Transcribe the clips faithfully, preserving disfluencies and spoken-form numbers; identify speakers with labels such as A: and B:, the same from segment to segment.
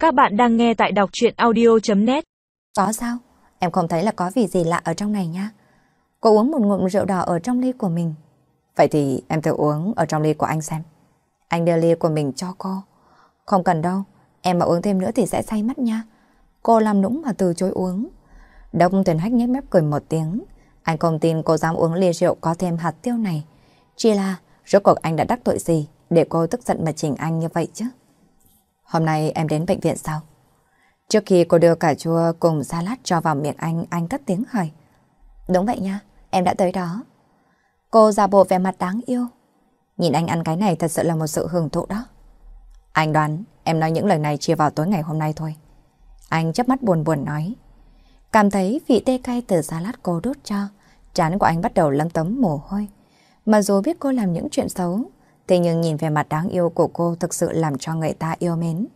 A: Các bạn đang nghe tại đọc truyện audio chấm net.
B: Có sao? Em không thấy là có vị gì lạ ở trong này nha. Cô uống một ngụm rượu đỏ ở trong ly của mình. Vậy thì em thử uống ở trong ly của anh xem. Anh đưa ly của mình cho cô. Không cần đâu, em mà uống thêm nữa thì sẽ say mất nha. Cô làm nũng mà từ chối uống. Đông Tuyền Hách nhếch mép cười một tiếng. Anh không tin cô dám uống ly rượu có thêm hạt tiêu này. Chỉ là rốt cuộc anh đã đắc tội gì để cô tức giận mà chỉnh anh như vậy chứ? Hôm nay em đến bệnh viện sao? Trước khi cô đưa cà chua cùng salad cho vào miệng anh, anh cất tiếng hỏi. Đúng vậy nha, em đã tới đó. Cô giả bộ vẻ mặt đáng yêu. Nhìn anh ăn cái này thật sự là một sự hưởng thụ đó. Anh đoán em nói những lời này chia vào tối ngày hôm nay thôi. Anh chớp mắt buồn buồn nói. Cảm thấy vị tê cay từ salad cô đút cho, trán của anh bắt đầu lấm tấm mồ hôi. Mà dù biết cô làm những chuyện xấu, thế nhưng nhìn về mặt đáng yêu của cô thực sự làm cho người ta yêu mến.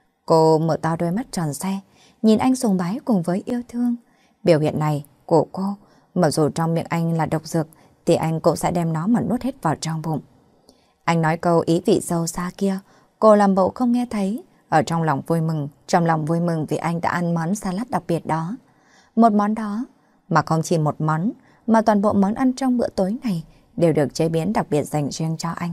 B: Cô mở to đôi mắt tròn xe, nhìn anh sùng bái cùng với yêu thương. Biểu hiện này của cô, mặc dù trong miệng anh là độc dược, thì anh cũng sẽ đem nó mà nuốt hết vào trong bụng. Anh nói câu ý vị sâu xa kia, cô làm bộ không nghe thấy, ở trong lòng vui mừng, trong lòng vui mừng vì anh đã ăn món salad đặc biệt đó. Một món đó, mà không chỉ một món, mà toàn bộ món ăn trong bữa tối này đều được chế biến đặc biệt dành riêng cho anh.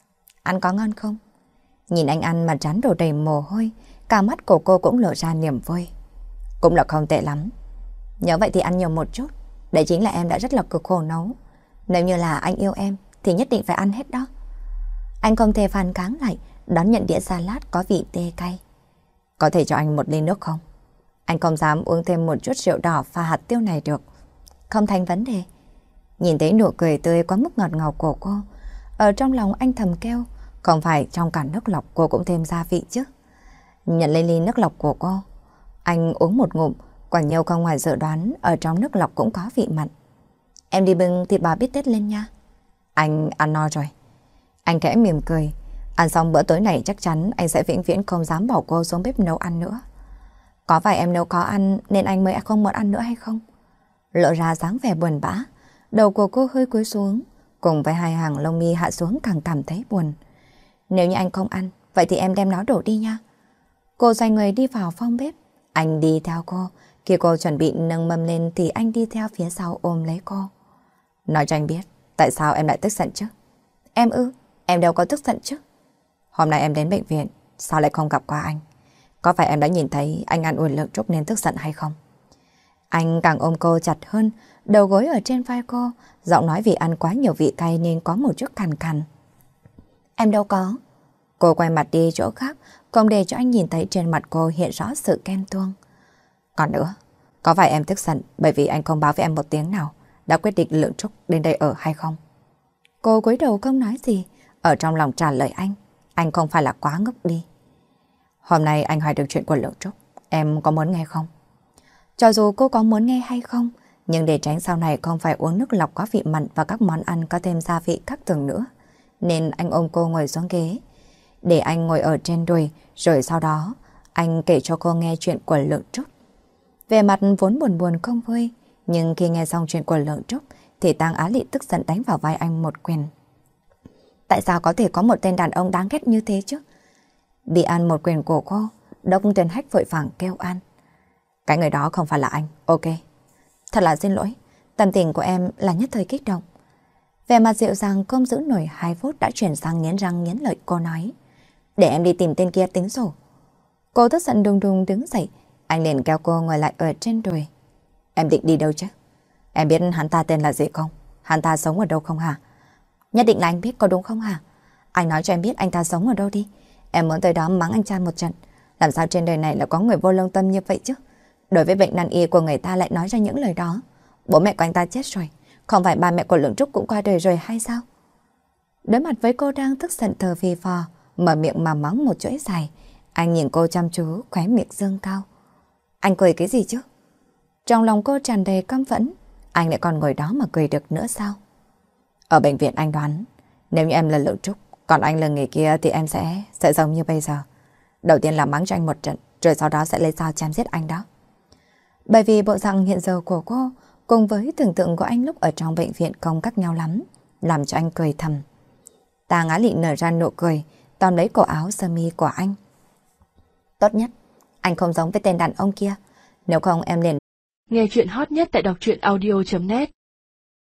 B: Ăn có ngon không? Nhìn anh ăn mà trán đổ đầy mồ hôi, cả mắt của cô cũng lộ ra niềm vui. Cũng là không tệ lắm. Nhớ vậy thì ăn nhiều một chút. Đấy chính là em đã rất là cực khổ nấu. Nếu như là anh yêu em thì nhất định phải ăn hết đó. Anh không thể phản kháng lại, đón nhận đĩa salad có vị tê cay. Có thể cho anh một ly nước không? Anh không dám uống thêm một chút rượu đỏ pha hạt tiêu này được. Không thành vấn đề. Nhìn thấy nụ cười tươi quá mức ngọt ngào của cô, ở trong lòng anh thầm kêu, không phải trong cả nước lọc cô cũng thêm gia vị chứ. Nhận lấy ly nước lọc của cô, anh uống một ngụm, quả nhiều không ngoài dự đoán, ở trong nước lọc cũng có vị mặn. Em đi bưng thịt bò bít tết lên nha. Anh ăn no rồi. Anh khẽ mỉm cười, ăn xong bữa tối này chắc chắn anh sẽ vĩnh viễn không dám bỏ cô xuống bếp nấu ăn nữa. Có phải em nấu khó ăn nên anh mới không muốn ăn nữa hay không? Lộ ra dáng vẻ buồn bã, đầu của cô hơi cúi xuống, cùng với hai hàng lông mi hạ xuống càng cảm thấy buồn. Nếu như anh không ăn, vậy thì em đem nó đổ đi nha. Cô xoay người đi vào phòng bếp, anh đi theo cô. Khi cô chuẩn bị nâng mâm lên thì anh đi theo phía sau ôm lấy cô. Nói cho anh biết, tại sao em lại tức giận chứ? Em ư, em đâu có tức giận chứ. Hôm nay em đến bệnh viện, sao lại không gặp qua anh? Có phải em đã nhìn thấy anh ăn uổng lượng trúc nên tức giận hay không? Anh càng ôm cô chặt hơn, đầu gối ở trên vai cô, giọng nói vì ăn quá nhiều vị cay nên có một chút cằn cằn. Em đâu có. Cô quay mặt đi chỗ khác, không để cho anh nhìn thấy trên mặt cô hiện rõ sự ghen tuông. Còn nữa, có phải em tức giận bởi vì anh không báo với em một tiếng nào đã quyết định Lượng Trúc đến đây ở hay không? Cô cúi đầu không nói gì, ở trong lòng trả lời anh, anh không phải là quá ngốc đi. Hôm nay anh hỏi được chuyện của Lượng Trúc, em có muốn nghe không? Cho dù cô có muốn nghe hay không, nhưng để tránh sau này không phải uống nước lọc có vị mặn và các món ăn có thêm gia vị khác thường nữa, nên anh ôm cô ngồi xuống ghế, để anh ngồi ở trên đùi, rồi sau đó anh kể cho cô nghe chuyện của Lượng Trúc. Về mặt vốn buồn buồn không vui, nhưng khi nghe xong chuyện của Lượng Trúc thì Tang Á Lị tức giận đánh vào vai anh một quyền. Tại sao có thể có một tên đàn ông đáng ghét như thế chứ? Bị ăn một quyền của cô, Đông Tuyền Hách vội vàng kêu an. Cái người đó không phải là anh, ok. Thật là xin lỗi, tâm tình của em là nhất thời kích động. Về mặt dịu dàng không giữ nổi hai phút đã chuyển sang nghiến răng nghiến lợi. Cô nói, để em đi tìm tên kia tính sổ. Cô tức giận đùng đùng đứng dậy, anh liền kéo cô ngồi lại ở trên đùi. Em định đi đâu chứ? Em biết hắn ta tên là gì không? Hắn ta sống ở đâu không hả? Nhất định là anh biết, có đúng không hả? Anh nói cho em biết anh ta sống ở đâu đi. Em muốn tới đó mắng anh trai một trận. Làm sao trên đời này là có người vô lương tâm như vậy chứ? Đối với bệnh nan y của người ta lại nói ra những lời đó. Bố mẹ của anh ta chết rồi, không phải ba mẹ của Lượng Trúc cũng qua đời rồi hay sao? Đối mặt với cô đang tức giận thờ phì phò, mở miệng mà mắng một chuỗi dài, anh nhìn cô chăm chú, khóe miệng dương cao. Anh cười cái gì chứ? Trong lòng cô tràn đầy căm phẫn, anh lại còn ngồi đó mà cười được nữa sao? Ở bệnh viện anh đoán, nếu như em là Lượng Trúc, còn anh là người kia thì em sẽ sẽ giống như bây giờ. Đầu tiên là mắng cho anh một trận, rồi sau đó sẽ lấy dao chém giết anh đó. Bởi vì bộ dạng hiện giờ của cô cùng với tưởng tượng của anh lúc ở trong bệnh viện không khác nhau lắm, làm cho anh cười thầm. Tang Á Lị nở ra nụ cười, tóm lấy cổ áo sơ mi của anh. Tốt nhất Anh không giống với tên đàn ông kia. Nếu không em liền...
A: Nghe chuyện hot nhất tại đọc truyện audio chấm net